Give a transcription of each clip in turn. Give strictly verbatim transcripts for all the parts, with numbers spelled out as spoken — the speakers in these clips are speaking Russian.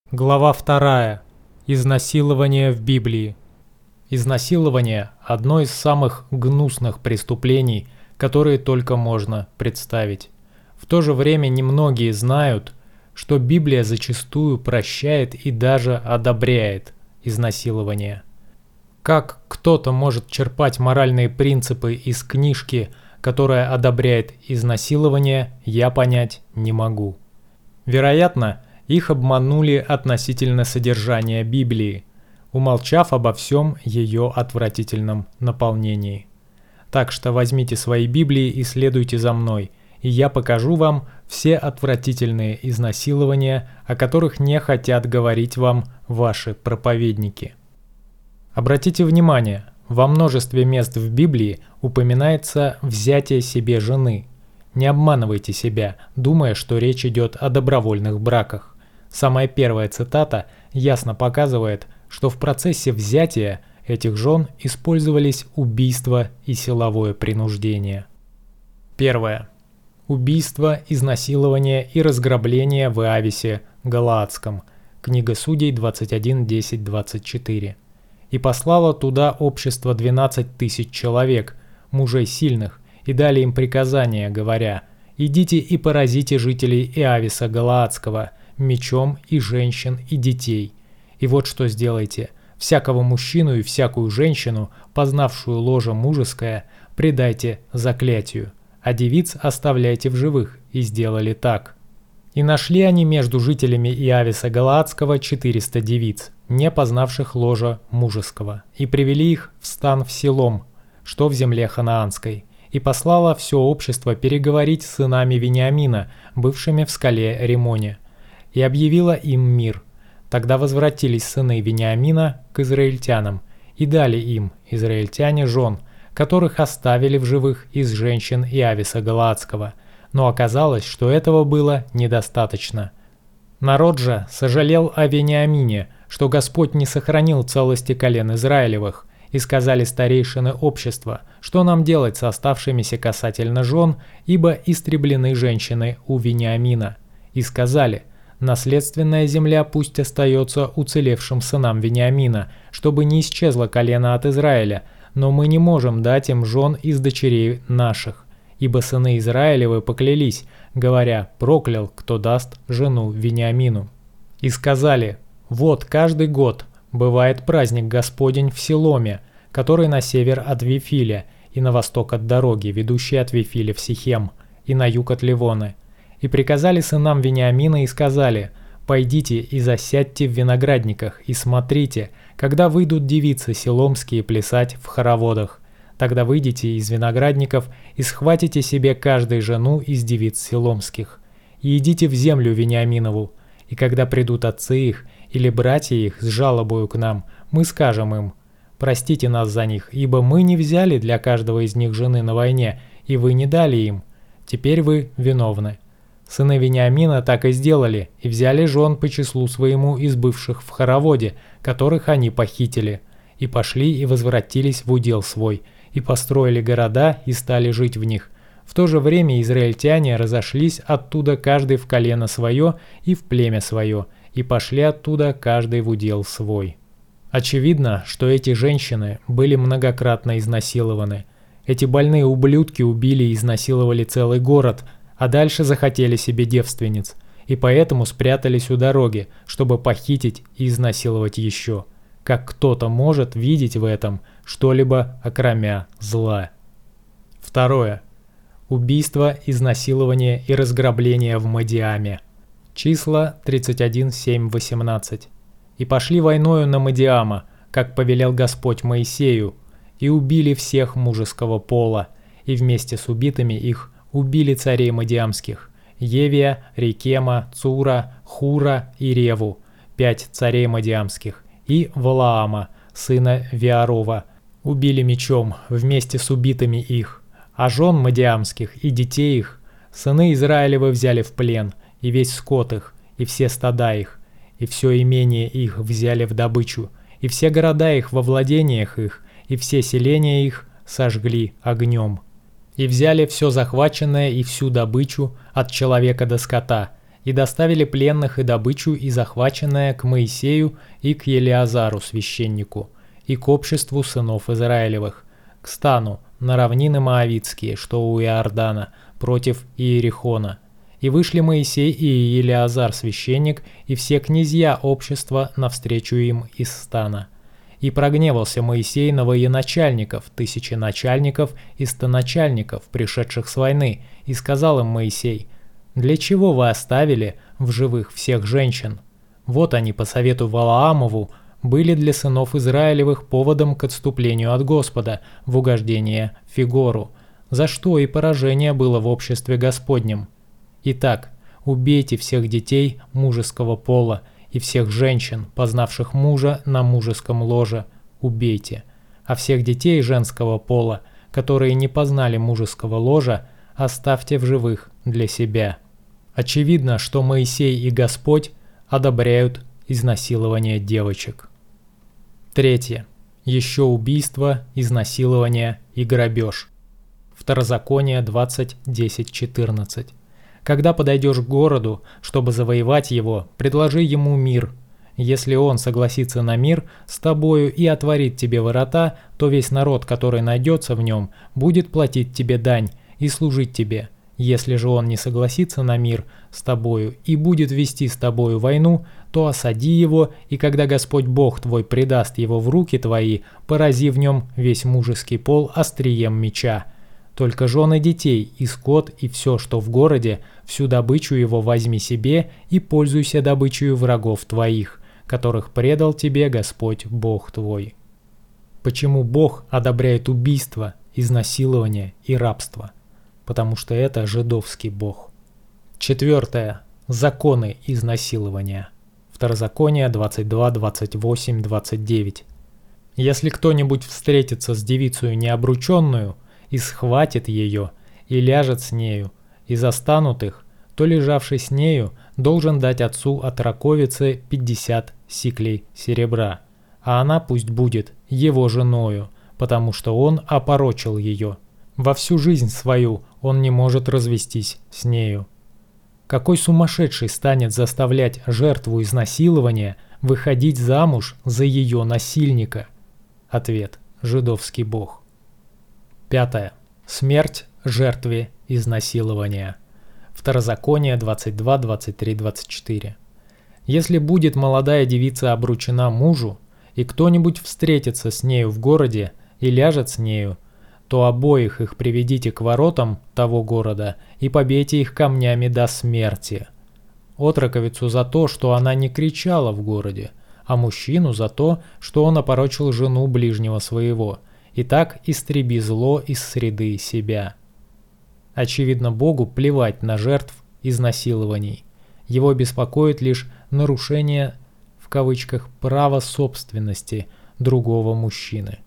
Глава вторая. Изнасилование в Библии. Изнасилование – одно из самых гнусных преступлений, которые только можно представить. В то же время немногие знают, что Библия зачастую прощает и даже одобряет изнасилование. Как кто-то может черпать моральные принципы из книжки, которая одобряет изнасилование, я понять не могу. Вероятно, их обманули относительно содержания Библии, умолчав обо всем ее отвратительном наполнении. Так что возьмите свои Библии и следуйте за мной, и я покажу вам все отвратительные изнасилования, о которых не хотят говорить вам ваши проповедники. Обратите внимание, во множестве мест в Библии упоминается взятие себе жены. Не обманывайте себя, думая, что речь идет о добровольных браках. Самая первая цитата ясно показывает, что в процессе взятия этих жен использовались убийство и силовое принуждение. Первое. Убийство, изнасилование и разграбление в Иависе Галаадском. Книга Судей двадцать один десять двадцать четыре. «И послало туда общество двенадцать тысяч человек, мужей сильных, и дали им приказание, говоря: идите и поразите жителей Иависа Галаадского мечом и женщин и детей. И вот что сделайте: всякого мужчину и всякую женщину, познавшую ложе мужеское, предайте заклятию, а девиц оставляйте в живых». И сделали так. И нашли они между жителями Иависа Галаадского четыреста девиц, не познавших ложа мужеского, и привели их в стан в Силом, что в земле ханаанской. И послало все общество переговорить с сынами Вениамина, бывшими в скале Римоне, и объявила им мир. Тогда возвратились сыны Вениамина к израильтянам, и дали им, израильтяне, жен, которых оставили в живых из женщин Иависа Галаадского. Но оказалось, что этого было недостаточно. Народ же сожалел о Вениамине, что Господь не сохранил целости колен Израилевых, и сказали старейшины общества: что нам делать с оставшимися касательно жен, ибо истреблены женщины у Вениамина. И сказали: наследственная земля пусть остается уцелевшим сынам Вениамина, чтобы не исчезло колено от Израиля, но мы не можем дать им жен из дочерей наших. Ибо сыны Израилевы поклялись, говоря: проклял, кто даст жену Вениамину. И сказали: вот каждый год бывает праздник Господень в Силоме, который на север от Вифиля, и на восток от дороги, ведущей от Вифиля в Сихем, и на юг от Ливоны. И приказали сынам Вениамина и сказали: пойдите и засядьте в виноградниках, и смотрите, когда выйдут девицы силомские плясать в хороводах. Тогда выйдите из виноградников и схватите себе каждой жену из девиц силомских, и идите в землю Вениаминову. И когда придут отцы их или братья их с жалобою к нам, мы скажем им: простите нас за них, ибо мы не взяли для каждого из них жены на войне, и вы не дали им. Теперь вы виновны. Сыны Вениамина так и сделали, и взяли жен по числу своему из бывших в хороводе, которых они похитили, и пошли и возвратились в удел свой, и построили города и стали жить в них. В то же время израильтяне разошлись оттуда каждый в колено свое и в племя свое, и пошли оттуда каждый в удел свой. Очевидно, что эти женщины были многократно изнасилованы. Эти больные ублюдки убили и изнасиловали целый город, а дальше захотели себе девственниц, и поэтому спрятались у дороги, чтобы похитить и изнасиловать еще. Как кто-то может видеть в этом что-либо окромя зла. Второе. Убийство, изнасилование и разграбление в Мадиаме. Числа тридцать один семь восемнадцать. «И пошли войною на Мадиама, как повелел Господь Моисею, и убили всех мужеского пола, и вместе с убитыми их убили царей Мадиамских: Евия, Рекема, Цура, Хура и Реву, пять царей Мадиамских, и Валаама, сына Виарова, убили мечом вместе с убитыми их. А жен Мадиамских и детей их сыны Израилевы взяли в плен, и весь скот их, и все стада их, и все имение их взяли в добычу, и все города их во владениях их, и все селения их сожгли огнем. И взяли все захваченное и всю добычу от человека до скота, и доставили пленных и добычу и захваченное к Моисею и к Елиазару священнику, и к обществу сынов Израилевых, к стану на равнины Моавитские, что у Иордана, против Иерихона. И вышли Моисей и Елиазар священник, и все князья общества навстречу им из стана. И прогневался Моисей на военачальников, тысячи начальников и стоначальников, пришедших с войны, и сказал им Моисей: «Для чего вы оставили в живых всех женщин? Вот они по совету Валаамову были для сынов Израилевых поводом к отступлению от Господа в угождение Фигору, за что и поражение было в обществе Господнем. Итак, убейте всех детей мужеского пола и всех женщин, познавших мужа на мужеском ложе, убейте, а всех детей женского пола, которые не познали мужеского ложа, оставьте в живых для себя». Очевидно, что Моисей и Господь одобряют изнасилование девочек. Третье. Еще убийство, изнасилование и грабеж. Второзаконие двадцать десять четырнадцать. Когда подойдешь к городу, чтобы завоевать его, предложи ему мир. Если он согласится на мир с тобою и отворит тебе ворота, то весь народ, который найдется в нем, будет платить тебе дань и служить тебе. Если же он не согласится на мир с тобою и будет вести с тобою войну, то осади его, и когда Господь Бог твой предаст его в руки твои, порази в нем весь мужеский пол острием меча. Только жены детей, и скот, и все, что в городе, всю добычу его возьми себе и пользуйся добычей врагов твоих, которых предал тебе Господь Бог твой». Почему Бог одобряет убийство, изнасилование и рабство? Потому что это жидовский бог. Четвертое. Законы изнасилования. Второзаконие двадцать два, двадцать восемь, двадцать девять. Если кто-нибудь встретится с девицею необрученную и схватит ее, и ляжет с нею, и застанут их, то лежавший с нею должен дать отцу от раковицы пятьдесят сиклей серебра, а она пусть будет его женою, потому что он опорочил ее. Во всю жизнь свою он не может развестись с нею. Какой сумасшедший станет заставлять жертву изнасилования выходить замуж за ее насильника? Ответ: жидовский бог. Пятое. Смерть жертве изнасилования. Второзаконие двадцать два, двадцать три, двадцать четыре. Если будет молодая девица обручена мужу, и кто-нибудь встретится с нею в городе и ляжет с нею, то обоих их приведите к воротам того города и побейте их камнями до смерти. Отроковицу за то, что она не кричала в городе, а мужчину за то, что он опорочил жену ближнего своего, и так истреби зло из среды себя. Очевидно, Богу плевать на жертв изнасилований. Его беспокоит лишь нарушение, в кавычках, права собственности другого мужчины.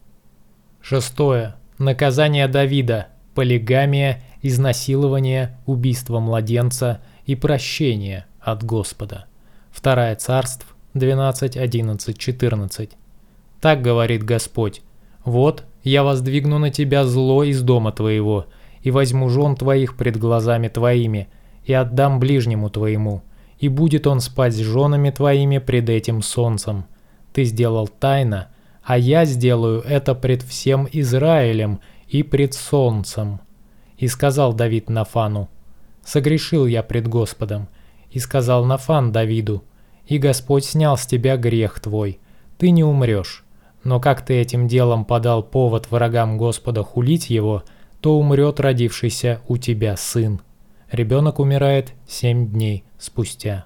Шестое. Наказание Давида, полигамия, изнасилование, убийство младенца и прощение от Господа. Второе Царств двенадцать, одиннадцать, четырнадцать. Так говорит Господь: «Вот, я воздвигну на тебя зло из дома твоего, и возьму жен твоих пред глазами твоими, и отдам ближнему твоему, и будет он спать с женами твоими пред этим солнцем. Ты сделал тайно, а я сделаю это пред всем Израилем и пред солнцем». И сказал Давид Нафану: «Согрешил я пред Господом». И сказал Нафан Давиду: «И Господь снял с тебя грех твой, ты не умрешь. Но как ты этим делом подал повод врагам Господа хулить его, то умрет родившийся у тебя сын. Ребенок умирает семь дней спустя».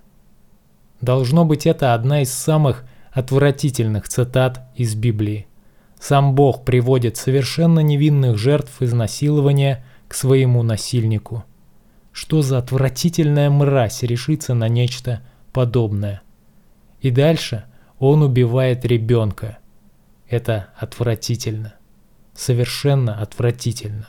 Должно быть, это одна из самых отвратительных цитат из Библии. Сам Бог приводит совершенно невинных жертв изнасилования к своему насильнику. Что за отвратительная мразь решится на нечто подобное? И дальше он убивает ребенка. Это отвратительно. Совершенно отвратительно.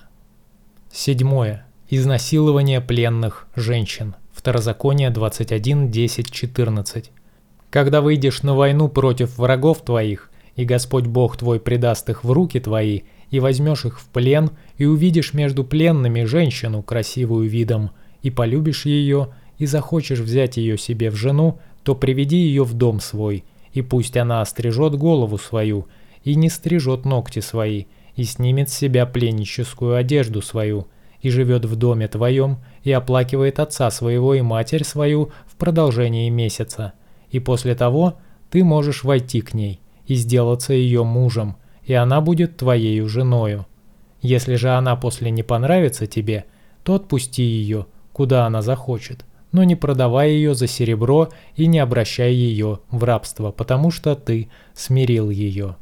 Седьмое. Изнасилование пленных женщин. Второзаконие двадцать один, десять, четырнадцать. Когда выйдешь на войну против врагов твоих, и Господь Бог твой предаст их в руки твои, и возьмешь их в плен, и увидишь между пленными женщину, красивую видом, и полюбишь ее, и захочешь взять ее себе в жену, то приведи ее в дом свой, и пусть она острижет голову свою, и не стрижет ногти свои, и снимет с себя пленническую одежду свою, и живет в доме твоем, и оплакивает отца своего и матерь свою в продолжении месяца. И после того ты можешь войти к ней и сделаться ее мужем, и она будет твоею женою. Если же она после не понравится тебе, то отпусти ее, куда она захочет, но не продавай ее за серебро и не обращай ее в рабство, потому что ты смирил ее».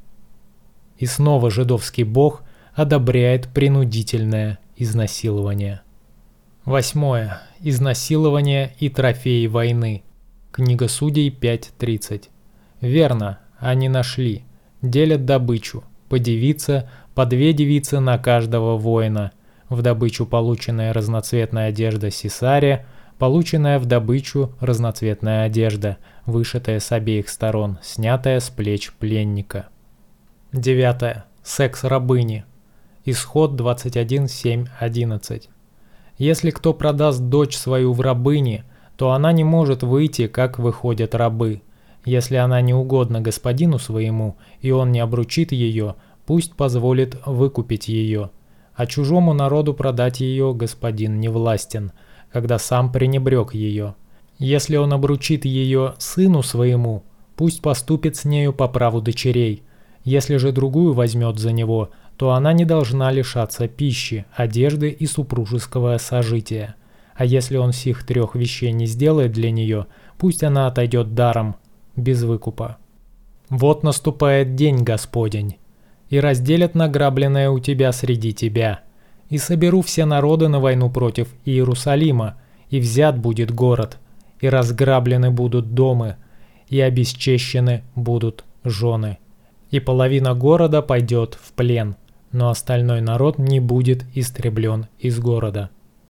И снова жидовский бог одобряет принудительное изнасилование. Восьмое. Изнасилование и трофеи войны. Книга Судей пять тридцать. «Верно, они нашли, делят добычу, по девице, по две девицы на каждого воина, в добычу полученная разноцветная одежда сисария, полученная в добычу разноцветная одежда, вышитая с обеих сторон, снятая с плеч пленника». Девятое. Секс рабыни. Исход двадцать один семь одиннадцать. «Если кто продаст дочь свою в рабыни, то она не может выйти, как выходят рабы. Если она не угодна господину своему, и он не обручит ее, пусть позволит выкупить ее. А чужому народу продать ее господин не властен, когда сам пренебрег ее. Если он обручит ее сыну своему, пусть поступит с нею по праву дочерей. Если же другую возьмет за него, то она не должна лишаться пищи, одежды и супружеского сожития. А если он сих трех вещей не сделает для нее, пусть она отойдет даром, без выкупа. Вот наступает день Господень, и разделят награбленное у тебя среди тебя, и соберу все народы на войну против Иерусалима, и взят будет город, и разграблены будут дома, и обесчещены будут жены. И половина города пойдет в плен, но остальной народ не будет истреблен из города.